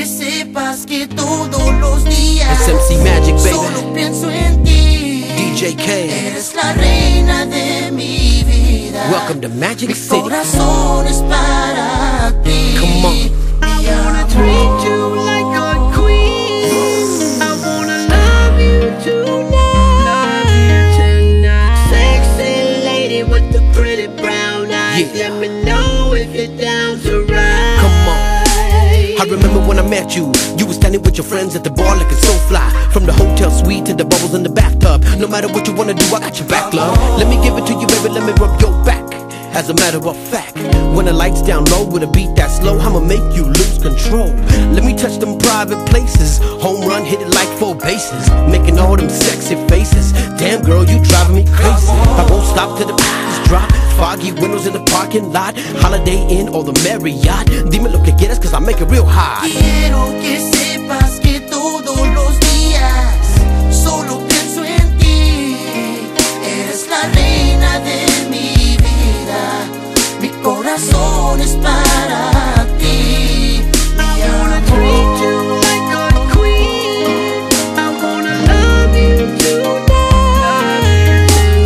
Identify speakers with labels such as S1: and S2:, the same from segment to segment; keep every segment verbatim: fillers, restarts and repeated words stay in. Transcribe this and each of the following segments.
S1: que sepas que todos los días
S2: It's M C Magic, baby.
S1: Solo pienso en ti.
S2: D J K.
S1: Eres la reina de mi vida.
S2: Welcome to Magic
S1: Mi
S2: City.
S1: corazón es para ti.
S2: Come on.
S1: I wanna treat you like a queen. I wanna love you tonight. Love you tonight. Sexy lady with the pretty brown eyes.
S2: Yeah.
S1: Let me know if you're down to ride.
S2: Come on. I remember when I met you. You were standing with your friends at the bar looking so fly. From the hotel suite to the bubbles in the bathtub. No matter what you wanna do, I got your back, love. Let me give it to you, baby, let me rub your back. As a matter of fact, when the lights down low with a beat that slow, I'ma make you lose control. Let me touch them private places. Home run, hit it like four bases. Making all them sexy faces. Damn girl, you driving me crazy. I won't stop till the beats drop. Foggy windows in the parking lot. Holiday Inn or the Marriott. Dime lo que quieras cause I make it real hot.
S1: Quiero que sepas que todos los días solo pienso en ti. Eres la reina de mi vida. Mi corazón es para ti. I wanna treat you like a queen. I wanna love you tonight.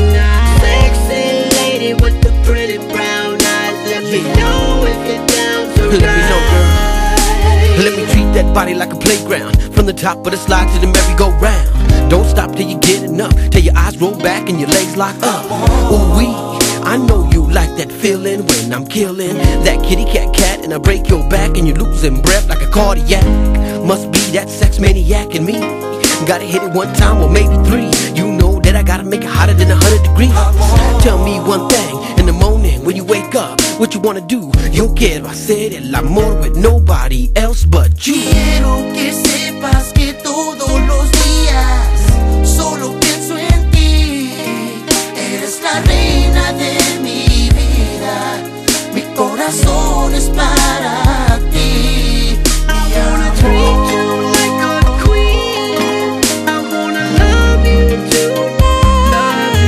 S1: Sexy lady with the pretty brown eyes. Let me know if you're down to ride.
S2: Let me know, girl. Let me treat that body like a playground. From the top of the slide to the merry-go-round. Don't stop till you get enough. Till your eyes roll back and your legs lock up. Ooh wee, I know you like that feeling when I'm killing that kitty cat cat and I break your back and you're losing breath like a cardiac. Must be that sex maniac in me. Gotta hit it one time or maybe three. You know that I gotta make it hotter than a hundred degrees. Tell me one thing in the morning when you wake up, what you wanna do? Yo quiero hacer el amor with nobody else but you.
S1: Quiero que sepas que todos los días solo pienso en ti. Eres la reina de mi vida. Mi corazón es para ti. I wanna treat you like a queen. I wanna love you tonight.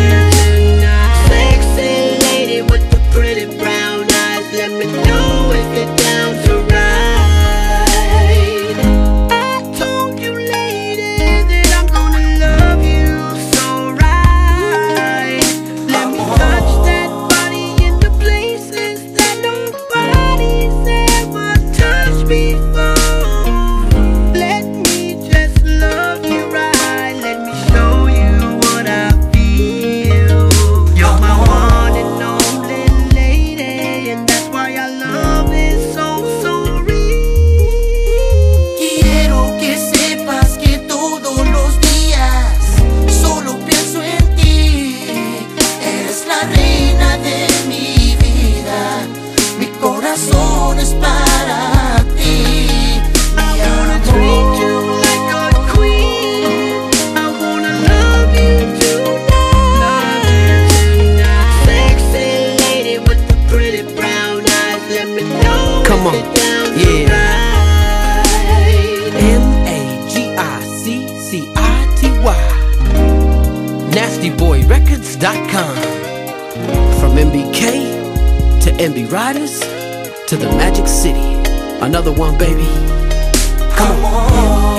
S1: Sexy lady with the pretty brown eyes. Let me know if you're down to ride. I told you, lady, that I'm gonna love you so right. Let me touch that body in the places that nobody's ever touched before. Let me just love you right. Let me show you what I feel. You're my one and only lady, and that's why our love is so, so real. Quiero que sepas que todos los días solo pienso en ti. Eres la reina de mi vida. Mi corazón es para ti. I wanna treat you like a queen. I wanna love you tonight. Sexy lady with the pretty brown eyes. Let me know
S2: Come on.
S1: if you're down to
S2: Yeah.
S1: ride.
S2: M A G I C C I T Y nasty boy records dot com. From M B K to M B Riders to the Magic City. Another one, baby. Come on.